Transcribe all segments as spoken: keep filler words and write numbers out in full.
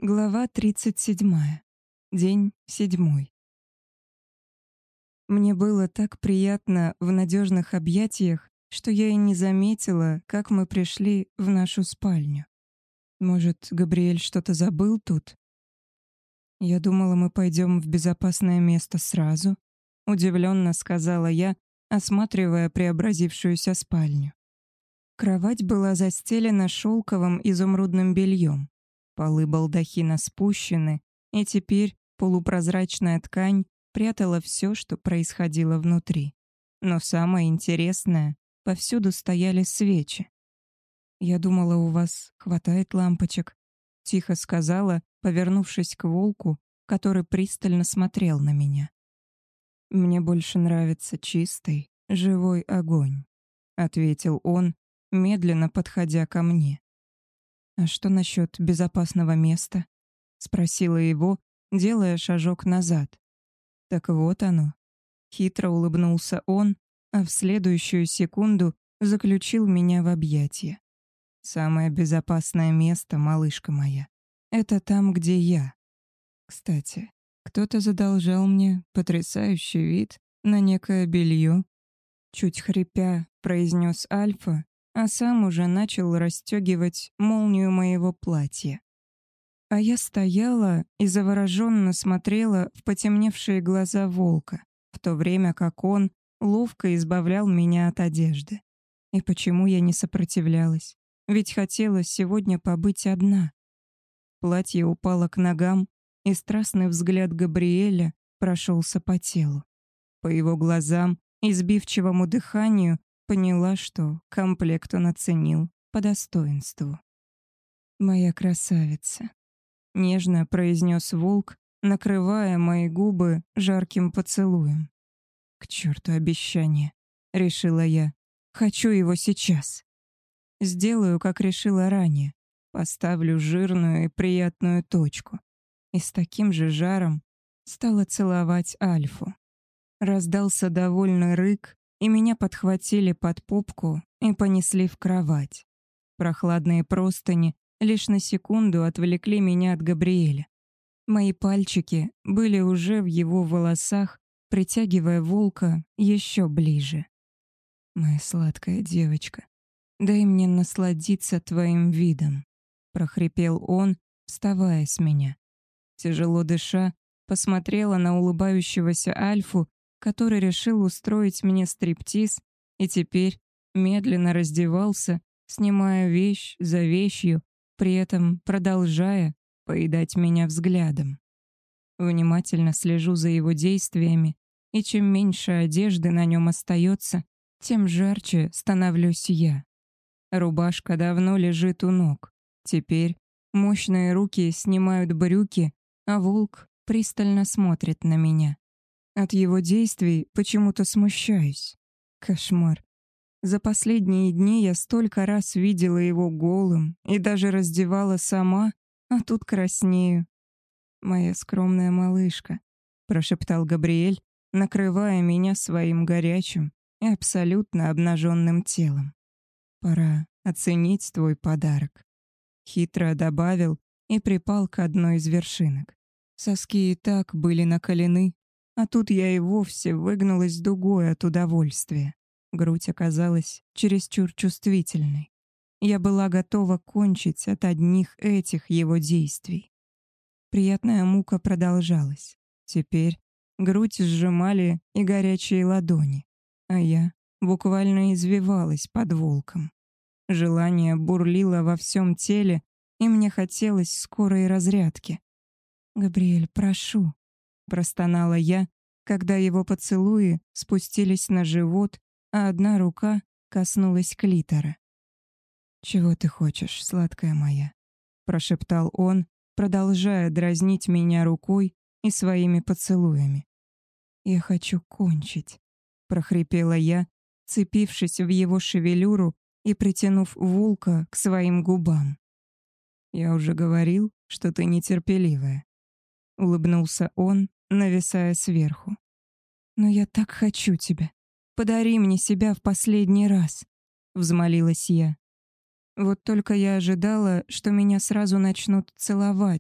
Глава тридцать седьмая. День седьмой. Мне было так приятно в надежных объятиях, что я и не заметила, как мы пришли в нашу спальню. Может, Габриэль что-то забыл тут? Я думала, мы пойдем в безопасное место сразу, удивленно сказала я, осматривая преобразившуюся спальню. Кровать была застелена шелковым изумрудным бельем. Полы балдахина спущены, и теперь полупрозрачная ткань прятала все, что происходило внутри. Но самое интересное, повсюду стояли свечи. «Я думала, у вас хватает лампочек», — тихо сказала, повернувшись к волку, который пристально смотрел на меня. «Мне больше нравится чистый, живой огонь», — ответил он, медленно подходя ко мне. «А что насчет безопасного места?» — спросила его, делая шажок назад. «Так вот оно». Хитро улыбнулся он, а в следующую секунду заключил меня в объятия. «Самое безопасное место, малышка моя, это там, где я. Кстати, кто-то задолжал мне потрясающий вид на некое белье», — чуть хрипя произнес Альфа, а сам уже начал расстегивать молнию моего платья. А я стояла и завороженно смотрела в потемневшие глаза волка, в то время как он ловко избавлял меня от одежды. И почему я не сопротивлялась? Ведь хотела сегодня побыть одна. Платье упало к ногам, и страстный взгляд Габриэля прошелся по телу. По его глазам и сбивчивому дыханию поняла, что комплект он оценил по достоинству. «Моя красавица», — нежно произнес волк, накрывая мои губы жарким поцелуем. «К черту обещание», — решила я. «Хочу его сейчас. Сделаю, как решила ранее. Поставлю жирную и приятную точку». И с таким же жаром стала целовать Альфу. Раздался довольный рык, и меня подхватили под попку и понесли в кровать. Прохладные простыни лишь на секунду отвлекли меня от Габриэля. Мои пальчики были уже в его волосах, притягивая волка еще ближе. «Моя сладкая девочка, дай мне насладиться твоим видом», — прохрипел он, вставая с меня. Тяжело дыша, посмотрела на улыбающегося Альфу, который решил устроить мне стриптиз и теперь медленно раздевался, снимая вещь за вещью, при этом продолжая поедать меня взглядом. Внимательно слежу за его действиями, и чем меньше одежды на нем остается, тем жарче становлюсь я. Рубашка давно лежит у ног. Теперь мощные руки снимают брюки, а волк пристально смотрит на меня. От его действий почему-то смущаюсь. Кошмар. За последние дни я столько раз видела его голым и даже раздевала сама, а тут краснею. «Моя скромная малышка», — прошептал Габриэль, накрывая меня своим горячим и абсолютно обнаженным телом. «Пора оценить твой подарок», — хитро добавил и припал к одной из вершинок. Соски и так были накалены, а тут я и вовсе выгнулась дугой от удовольствия. Грудь оказалась чересчур чувствительной. Я была готова кончить от одних этих его действий. Приятная мука продолжалась. Теперь грудь сжимали и горячие ладони, а я буквально извивалась под волком. Желание бурлило во всем теле, и мне хотелось скорой разрядки. «Габриэль, прошу», — простонала я, когда его поцелуи спустились на живот, а одна рука коснулась клитора. «Чего ты хочешь, сладкая моя?» — прошептал он, продолжая дразнить меня рукой и своими поцелуями. «Я хочу кончить», — прохрипела я, цепившись в его шевелюру и притянув волка к своим губам. «Я уже говорил, что ты нетерпеливая», — улыбнулся он, нависая сверху. «Но я так хочу тебя. Подари мне себя в последний раз», — взмолилась я. Вот только я ожидала, что меня сразу начнут целовать,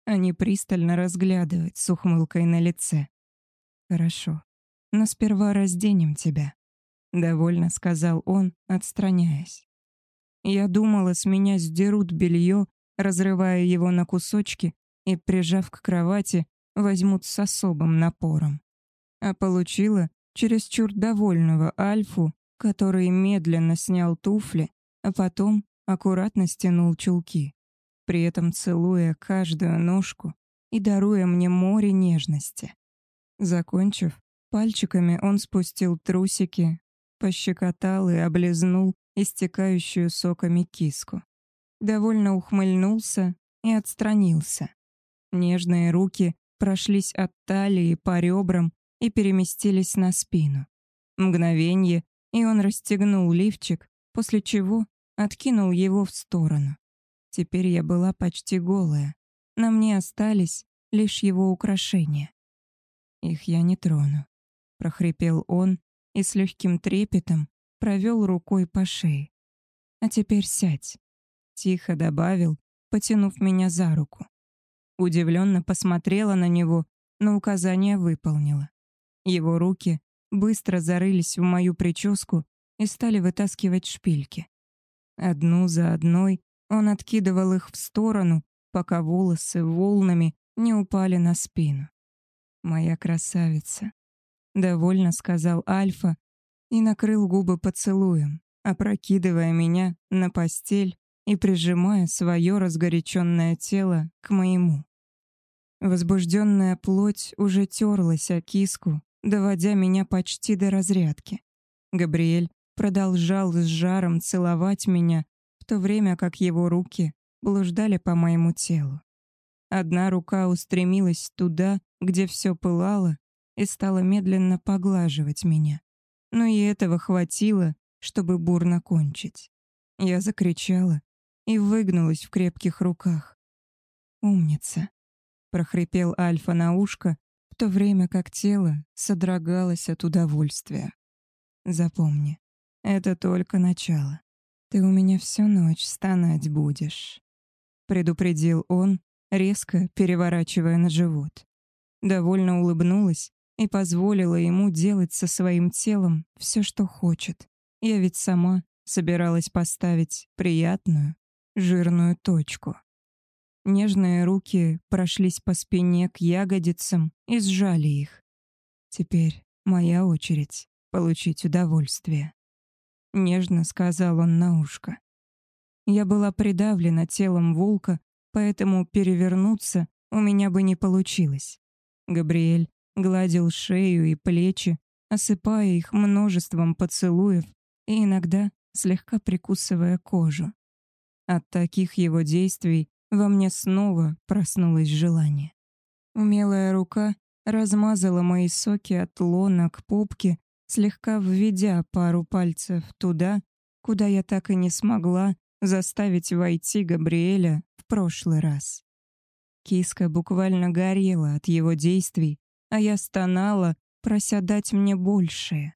а не пристально разглядывать с ухмылкой на лице. «Хорошо, но сперва разденем тебя», — довольно сказал он, отстраняясь. Я думала, с меня сдерут белье, разрывая его на кусочки и, прижав к кровати, возьмут с особым напором. А получила чересчур довольного Альфу, который медленно снял туфли, а потом аккуратно стянул чулки, при этом целуя каждую ножку и даруя мне море нежности. Закончив, пальчиками он спустил трусики, пощекотал и облизнул истекающую соками киску. Довольно ухмыльнулся и отстранился. Нежные руки прошлись от талии по ребрам и переместились на спину. Мгновенье, и он расстегнул лифчик, после чего откинул его в сторону. Теперь я была почти голая. На мне остались лишь его украшения. «Их я не трону», — прохрипел он и с легким трепетом провел рукой по шее. «А теперь сядь», — тихо добавил, потянув меня за руку. Удивленно посмотрела на него, но указание выполнила. Его руки быстро зарылись в мою прическу и стали вытаскивать шпильки. Одну за одной он откидывал их в сторону, пока волосы волнами не упали на спину. «Моя красавица», — довольно сказал Альфа и накрыл губы поцелуем, опрокидывая меня на постель и прижимая свое разгоряченное тело к моему. Возбужденная плоть уже терлась о киску, доводя меня почти до разрядки. Габриэль продолжал с жаром целовать меня, в то время как его руки блуждали по моему телу. Одна рука устремилась туда, где все пылало, и стала медленно поглаживать меня. Но и этого хватило, чтобы бурно кончить. Я закричала и выгнулась в крепких руках. «Умница», — прохрипел Альфа на ушко, в то время как тело содрогалось от удовольствия. «Запомни, это только начало. Ты у меня всю ночь стонать будешь», — предупредил он, резко переворачивая на живот. Довольно улыбнулась и позволила ему делать со своим телом все, что хочет. Я ведь сама собиралась поставить приятную, жирную точку. Нежные руки прошлись по спине к ягодицам и сжали их. Теперь моя очередь получить удовольствие. Нежно сказал он на ушко. Я была придавлена телом волка, поэтому перевернуться у меня бы не получилось. Габриэль гладил шею и плечи, осыпая их множеством поцелуев и иногда слегка прикусывая кожу. От таких его действий во мне снова проснулось желание. Умелая рука размазала мои соки от лона к попке, слегка введя пару пальцев туда, куда я так и не смогла заставить войти Габриэля в прошлый раз. Киска буквально горела от его действий, а я стонала, прося дать мне большее.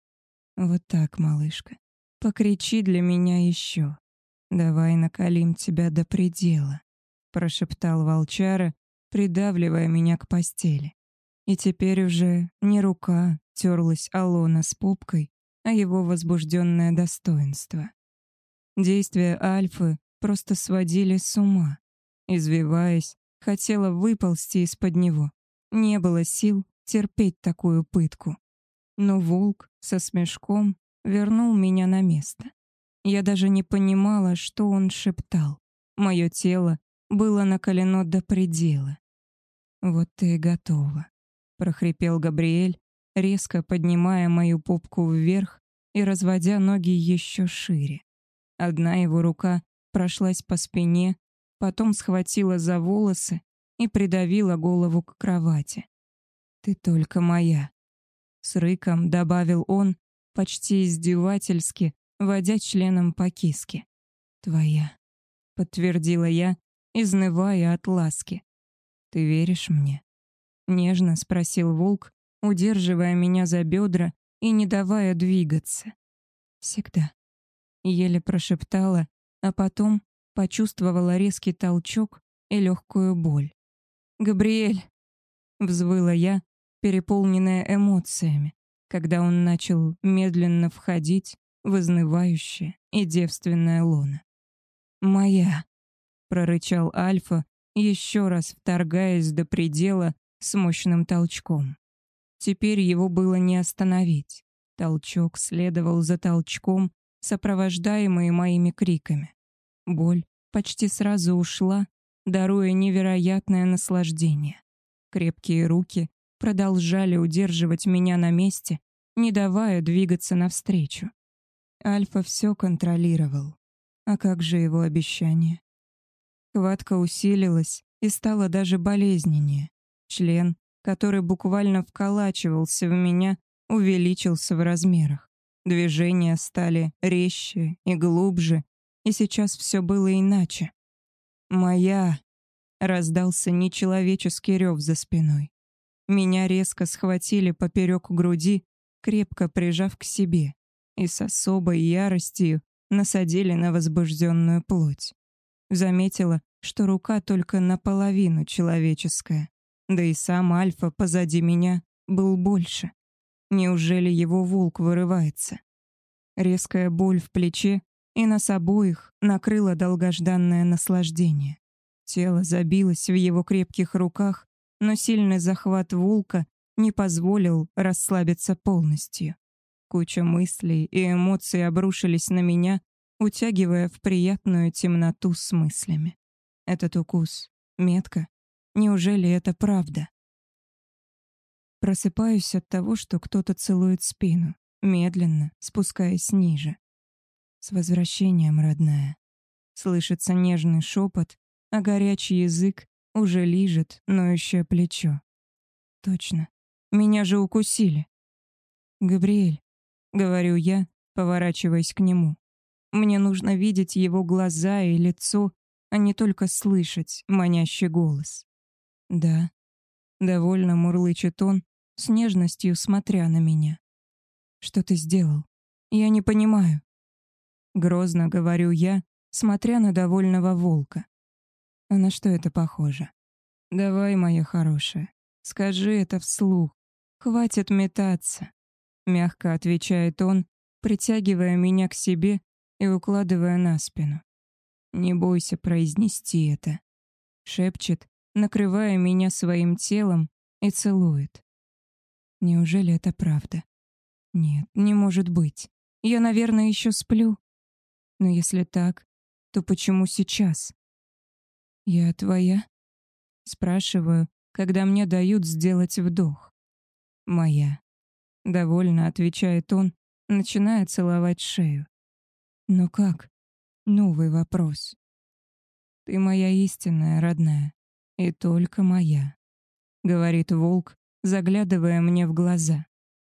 «Вот так, малышка, покричи для меня еще. Давай накалим тебя до предела», — прошептал волчара, придавливая меня к постели. И теперь уже не рука терлась о лоно с попкой, а его возбужденное достоинство. Действия Альфы просто сводили с ума. Извиваясь, хотела выползти из-под него. Не было сил терпеть такую пытку. Но волк со смешком вернул меня на место. Я даже не понимала, что он шептал. Мое тело было накалено до предела. «Вот ты и готова», — прохрипел Габриэль, резко поднимая мою попку вверх и разводя ноги еще шире. Одна его рука прошлась по спине, потом схватила за волосы и придавила голову к кровати. «Ты только моя», — с рыком добавил он, почти издевательски, водя членом по киске. «Твоя», — подтвердила я, изнывая от ласки. «Ты веришь мне?» — нежно спросил волк, удерживая меня за бедра и не давая двигаться. «Всегда», — еле прошептала, а потом почувствовала резкий толчок и легкую боль. «Габриэль!» — взвыла я, переполненная эмоциями, когда он начал медленно входить в изнывающее и девственное лоно. «Моя!» — прорычал Альфа, еще раз вторгаясь до предела с мощным толчком. Теперь его было не остановить. Толчок следовал за толчком, сопровождаемый моими криками. Боль почти сразу ушла, даруя невероятное наслаждение. Крепкие руки продолжали удерживать меня на месте, не давая двигаться навстречу. Альфа все контролировал. А как же его обещание? Хватка усилилась и стала даже болезненнее. Член, который буквально вколачивался в меня, увеличился в размерах. Движения стали резче и глубже, и сейчас все было иначе. «Моя!» — раздался нечеловеческий рев за спиной. Меня резко схватили поперек груди, крепко прижав к себе, и с особой яростью насадили на возбужденную плоть. Заметила, что рука только наполовину человеческая, да и сам Альфа позади меня был больше. Неужели его волк вырывается? Резкая боль в плече, и нас обоих накрыло долгожданное наслаждение. Тело забилось в его крепких руках, но сильный захват волка не позволил расслабиться полностью. Куча мыслей и эмоций обрушились на меня, утягивая в приятную темноту с мыслями. Этот укус, метка, неужели это правда? Просыпаюсь от того, что кто-то целует спину, медленно спускаясь ниже. «С возвращением, родная!» Слышится нежный шепот, а горячий язык уже лижет ноющее плечо. Точно, меня же укусили. «Габриэль», — говорю я, поворачиваясь к нему. Мне нужно видеть его глаза и лицо, а не только слышать манящий голос. «Да», — довольно мурлычет он, с нежностью смотря на меня. «Что ты сделал? Я не понимаю». Грозно говорю я, смотря на довольного волка. А на что это похоже? «Давай, моя хорошая, скажи это вслух. Хватит метаться», — мягко отвечает он, притягивая меня к себе и укладывая на спину. «Не бойся произнести это», — шепчет, накрывая меня своим телом и целует. Неужели это правда? Нет, не может быть. Я, наверное, еще сплю. Но если так, то почему сейчас? «Я твоя?» — спрашиваю, когда мне дают сделать вдох. «Моя», — довольно отвечает он, начиная целовать шею. «Но как?» — новый вопрос. «Ты моя истинная, родная, и только моя», — говорит волк, заглядывая мне в глаза.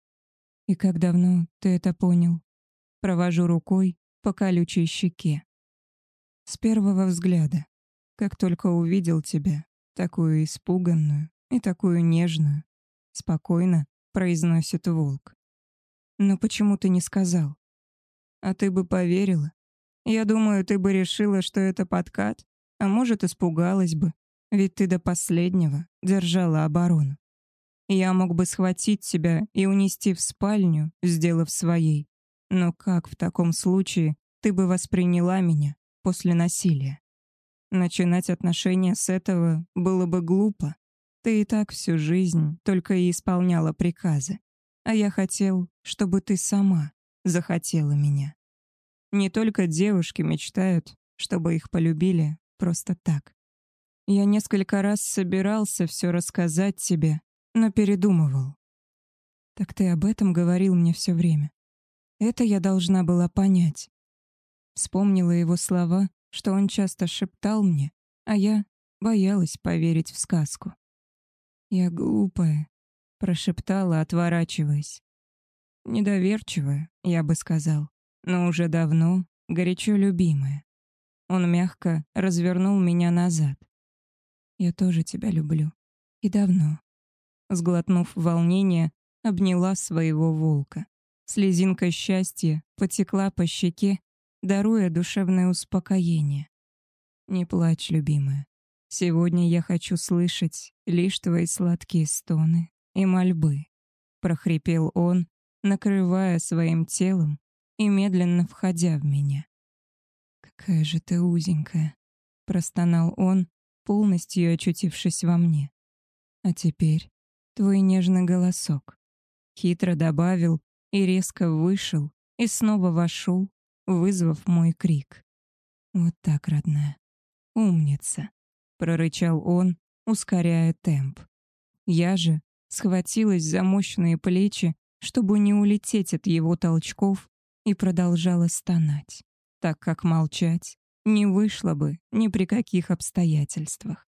«И как давно ты это понял?» Провожу рукой по колючей щеке. «С первого взгляда, как только увидел тебя, такую испуганную и такую нежную», — спокойно произносит волк. «Но почему ты не сказал? А ты бы поверила? Я думаю, ты бы решила, что это подкат, а может, испугалась бы, ведь ты до последнего держала оборону. Я мог бы схватить тебя и унести в спальню, сделав своей. Но как в таком случае ты бы восприняла меня после насилия? Начинать отношения с этого было бы глупо. Ты и так всю жизнь только и исполняла приказы. А я хотел, чтобы ты сама захотела меня. Не только девушки мечтают, чтобы их полюбили просто так. Я несколько раз собирался все рассказать тебе, но передумывал. Так ты об этом говорил мне все время. Это я должна была понять. Вспомнила его слова, что он часто шептал мне, а я боялась поверить в сказку. «Я глупая», — прошептала, отворачиваясь. Недоверчивая, я бы сказал, но уже давно горячо любимая. Он мягко развернул меня назад. «Я тоже тебя люблю. И давно». Сглотнув волнение, обняла своего волка. Слезинка счастья потекла по щеке, даруя душевное успокоение. «Не плачь, любимая. Сегодня я хочу слышать лишь твои сладкие стоны и мольбы», — прохрипел он, накрывая своим телом и медленно входя в меня. «Какая же ты узенькая», — простонал он, полностью очутившись во мне. «А теперь твой нежный голосок», — хитро добавил и резко вышел, и снова вошел, вызвав мой крик. «Вот так, родная. Умница», — прорычал он, ускоряя темп. Я же схватилась за мощные плечи, чтобы не улететь от его толчков, и продолжала стонать, так как молчать не вышло бы ни при каких обстоятельствах.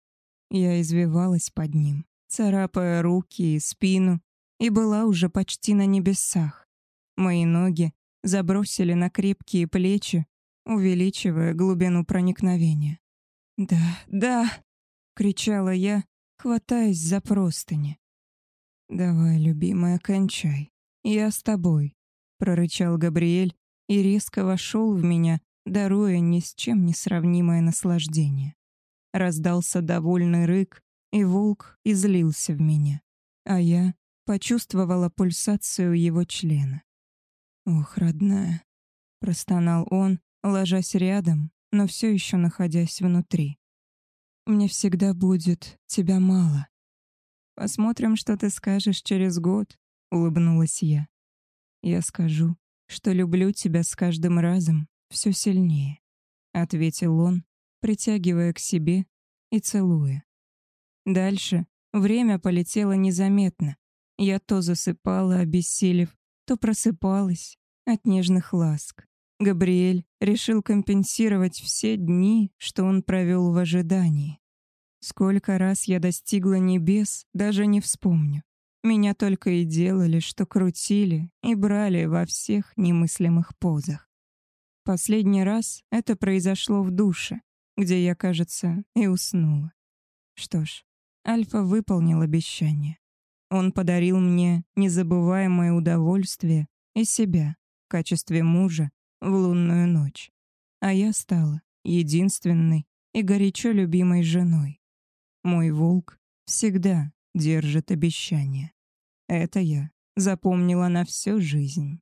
Я извивалась под ним, царапая руки и спину, и была уже почти на небесах. Мои ноги забросили на крепкие плечи, увеличивая глубину проникновения. «Да, да!» — кричала я, хватаясь за простыни. «Давай, любимая, кончай. Я с тобой», — прорычал Габриэль и резко вошел в меня, даруя ни с чем не сравнимое наслаждение. Раздался довольный рык, и волк излился в меня, а я почувствовала пульсацию его члена. «Ох, родная», — простонал он, ложась рядом, но все еще находясь внутри. «Мне всегда будет тебя мало». «Посмотрим, что ты скажешь через год», — улыбнулась я. «Я скажу, что люблю тебя с каждым разом все сильнее», — ответил он, притягивая к себе и целуя. Дальше время полетело незаметно. Я то засыпала, обессилев, то просыпалась от нежных ласк. Габриэль решил компенсировать все дни, что он провел в ожидании. Сколько раз я достигла небес, даже не вспомню. Меня только и делали, что крутили и брали во всех немыслимых позах. Последний раз это произошло в душе, где я, кажется, и уснула. Что ж, Альфа выполнил обещание. Он подарил мне незабываемое удовольствие и себя в качестве мужа в лунную ночь. А я стала единственной и горячо любимой женой. Мой волк всегда держит обещания. Это я запомнила на всю жизнь.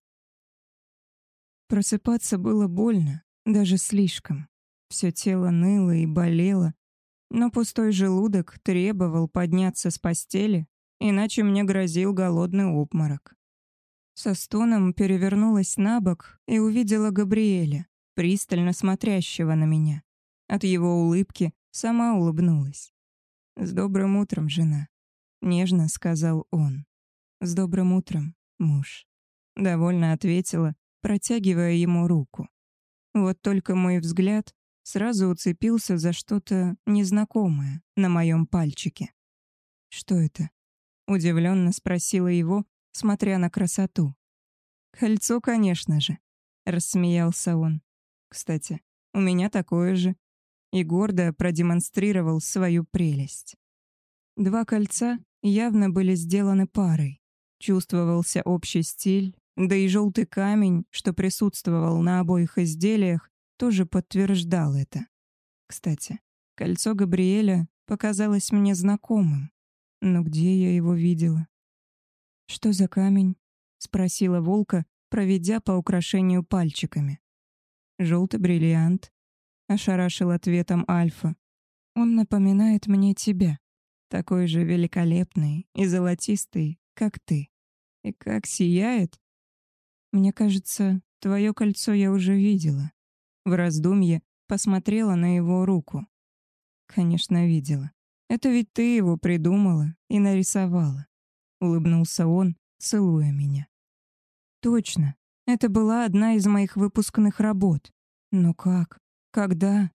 Просыпаться было больно, даже слишком. Все тело ныло и болело, но пустой желудок требовал подняться с постели, иначе мне грозил голодный обморок. Со стоном перевернулась на бок и увидела Габриэля, пристально смотрящего на меня. От его улыбки сама улыбнулась. «С добрым утром, жена», — нежно сказал он. «С добрым утром, муж», — довольно ответила, протягивая ему руку. Вот только мой взгляд сразу уцепился за что-то незнакомое на моем пальчике. «Что это?» — удивленно спросила его, смотря на красоту. «Кольцо, конечно же», — рассмеялся он. «Кстати, у меня такое же», и гордо продемонстрировал свою прелесть. Два кольца явно были сделаны парой. Чувствовался общий стиль, да и желтый камень, что присутствовал на обоих изделиях, тоже подтверждал это. Кстати, кольцо Габриэля показалось мне знакомым. Но где я его видела? «Что за камень?» — спросила волка, проведя по украшению пальчиками. «Желтый бриллиант», — ошарашил ответом Альфа. «Он напоминает мне тебя, такой же великолепный и золотистый, как ты. И как сияет. Мне кажется, твое кольцо я уже видела». В раздумье посмотрела на его руку. «Конечно, видела. Это ведь ты его придумала и нарисовала», — улыбнулся он, целуя меня. «Точно. Это была одна из моих выпускных работ. Но как? Когда?»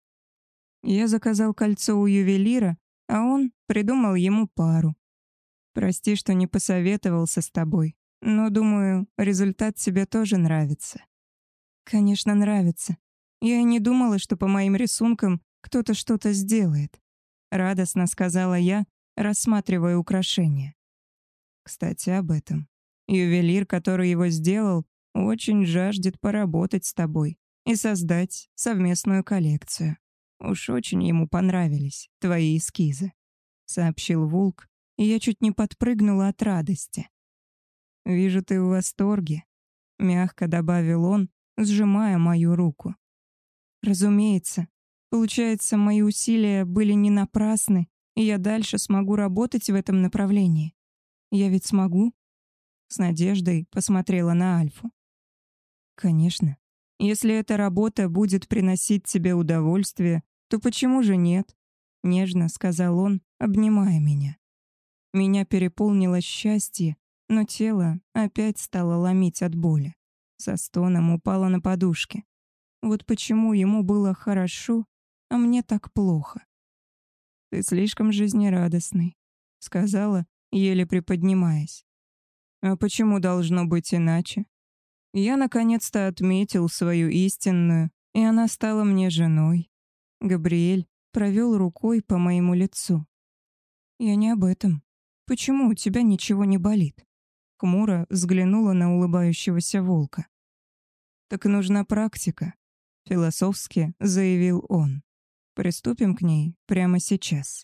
Я заказал кольцо у ювелира, а он придумал ему пару. «Прости, что не посоветовался с тобой, но, думаю, результат тебе тоже нравится». «Конечно, нравится. Я и не думала, что по моим рисункам кто-то что-то сделает», — радостно сказала я, рассматривая украшение. «Кстати, об этом. Ювелир, который его сделал, очень жаждет поработать с тобой и создать совместную коллекцию. Уж очень ему понравились твои эскизы», — сообщил волк, и я чуть не подпрыгнула от радости. «Вижу, ты в восторге», — мягко добавил он, сжимая мою руку. «Разумеется. Получается, мои усилия были не напрасны, и я дальше смогу работать в этом направлении. Я ведь смогу?» С надеждой посмотрела на Альфу. «Конечно. Если эта работа будет приносить тебе удовольствие, то почему же нет?» — нежно сказал он, обнимая меня. Меня переполнило счастье, но тело опять стало ломить от боли. Со стоном упала на подушке. Вот почему ему было хорошо, а мне так плохо. «Ты слишком жизнерадостный», — сказала, еле приподнимаясь. «А почему должно быть иначе? Я наконец-то отметил свою истинную, и она стала мне женой». Габриэль провел рукой по моему лицу. «Я не об этом. Почему у тебя ничего не болит?» Хмуро взглянула на улыбающегося волка. «Так нужна практика», — философски заявил он. «Приступим к ней прямо сейчас».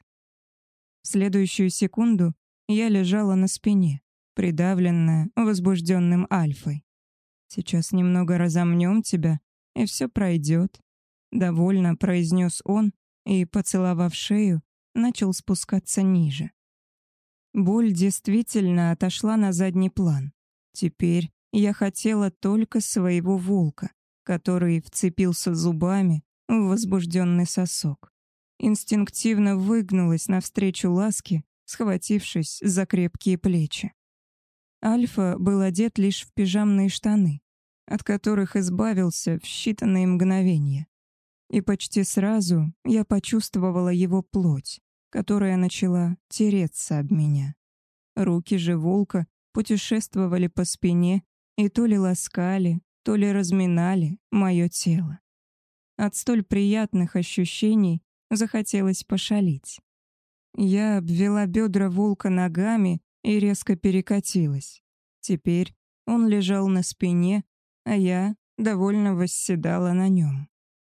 В следующую секунду я лежала на спине, придавленная возбужденным Альфой. «Сейчас немного разомнем тебя, и все пройдет», — довольно произнес он и, поцеловав шею, начал спускаться ниже. Боль действительно отошла на задний план. Теперь я хотела только своего волка, который вцепился зубами в возбужденный сосок. Инстинктивно выгнулась навстречу ласке, схватившись за крепкие плечи. Альфа был одет лишь в пижамные штаны, от которых избавился в считанные мгновения. И почти сразу я почувствовала его плоть, которая начала тереться об меня. Руки же волка путешествовали по спине и то ли ласкали, то ли разминали мое тело. От столь приятных ощущений захотелось пошалить. Я обвела бедра волка ногами и резко перекатилась. Теперь он лежал на спине, а я довольно восседала на нем.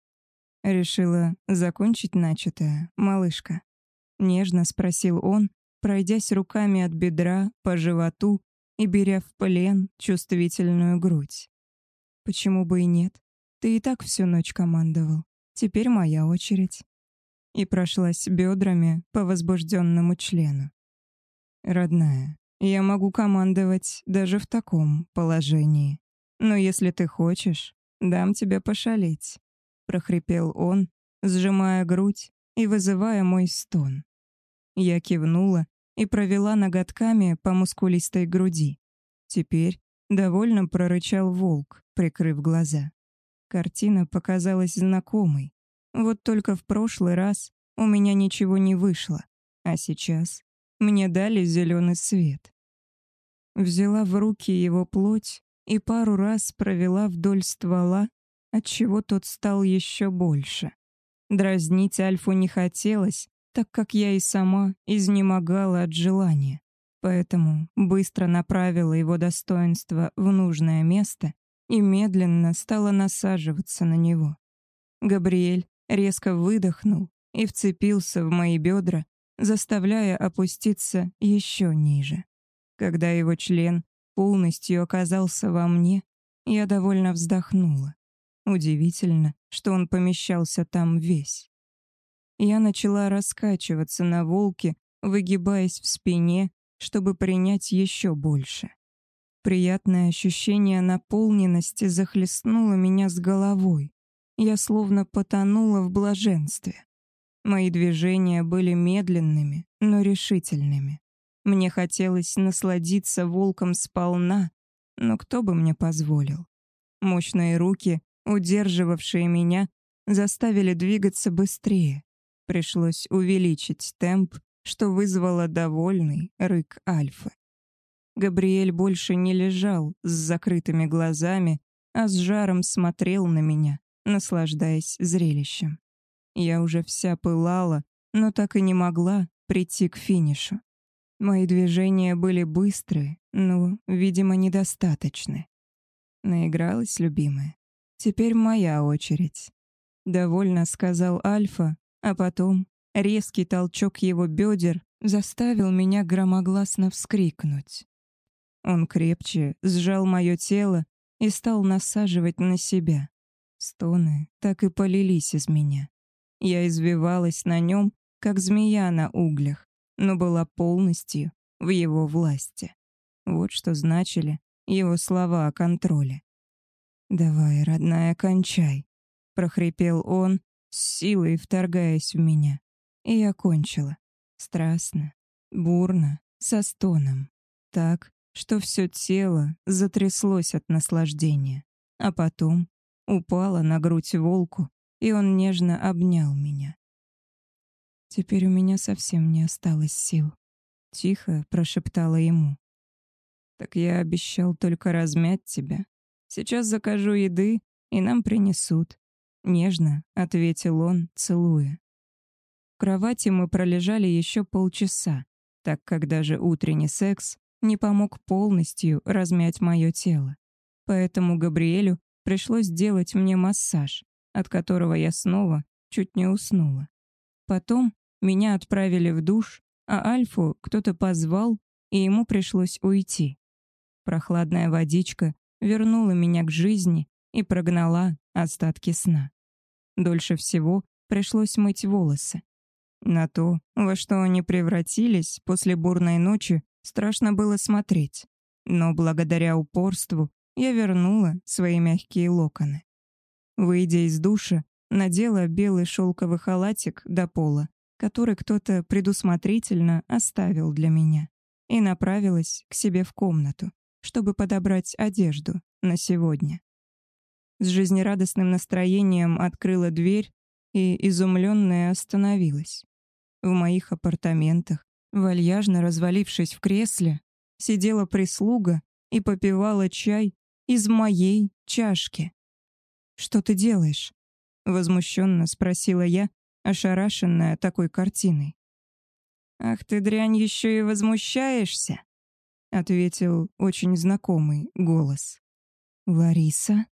«Решила закончить начатое, малышка?» — нежно спросил он, пройдясь руками от бедра по животу и беря в плен чувствительную грудь. «Почему бы и нет? Ты и так всю ночь командовал. Теперь моя очередь». И прошлась бедрами по возбужденному члену. «Родная, я могу командовать даже в таком положении. Но если ты хочешь, дам тебе пошалить», — прохрипел он, сжимая грудь и вызывая мой стон. Я кивнула и провела ноготками по мускулистой груди. Теперь довольно прорычал волк, прикрыв глаза. Картина показалась знакомой. Вот только в прошлый раз у меня ничего не вышло, а сейчас мне дали зеленый свет. Взяла в руки его плоть и пару раз провела вдоль ствола, отчего тот стал еще больше. Дразнить Альфу не хотелось, так как я и сама изнемогала от желания. Поэтому быстро направила его достоинство в нужное место и медленно стала насаживаться на него. Габриэль резко выдохнул и вцепился в мои бедра, заставляя опуститься еще ниже. Когда его член полностью оказался во мне, я довольно вздохнула. Удивительно, что он помещался там весь. Я начала раскачиваться на волке, выгибаясь в спине, чтобы принять еще больше. Приятное ощущение наполненности захлестнуло меня с головой. Я словно потонула в блаженстве. Мои движения были медленными, но решительными. Мне хотелось насладиться волком сполна, но кто бы мне позволил? Мощные руки, удерживавшие меня, заставили двигаться быстрее. Пришлось увеличить темп, что вызвало довольный рык Альфы. Габриэль больше не лежал с закрытыми глазами, а с жаром смотрел на меня, наслаждаясь зрелищем. Я уже вся пылала, но так и не могла прийти к финишу. Мои движения были быстрые, но, видимо, недостаточны. Наигралась, любимая. Теперь моя очередь. Довольно сказал Альфа, а потом резкий толчок его бедер заставил меня громогласно вскрикнуть. Он крепче сжал мое тело и стал насаживать на себя. Стоны так и полились из меня. Я извивалась на нем, как змея на углях, но была полностью в его власти. Вот что значили его слова о контроле. «Давай, родная, кончай», — прохрипел он, с силой вторгаясь в меня. И я кончила. Страстно, бурно, со стоном. Так, что все тело затряслось от наслаждения. А потом упала на грудь волку, и он нежно обнял меня. Теперь у меня совсем не осталось сил. Тихо прошептала ему. «Так я обещал только размять тебя. Сейчас закажу еды, и нам принесут». Нежно ответил он, целуя. В кровати мы пролежали еще полчаса, так как даже утренний секс не помог полностью размять мое тело. Поэтому Габриэлю пришлось делать мне массаж, от которого я снова чуть не уснула. Потом меня отправили в душ, а Альфу кто-то позвал, и ему пришлось уйти. Прохладная водичка вернула меня к жизни и прогнала остатки сна. Дольше всего пришлось мыть волосы. На то, во что они превратились после бурной ночи, страшно было смотреть. Но благодаря упорству я вернула свои мягкие локоны. Выйдя из душа, надела белый шелковый халатик до пола, который кто-то предусмотрительно оставил для меня, и направилась к себе в комнату, чтобы подобрать одежду на сегодня. С жизнерадостным настроением открыла дверь и, изумленная, остановилась. В моих апартаментах, вальяжно развалившись в кресле, сидела прислуга и попивала чай из моей чашки. «Что ты делаешь?» — возмущенно спросила я, ошарашенная такой картиной. «Ах ты, дрянь, еще и возмущаешься?» — ответил очень знакомый голос. «Лариса?»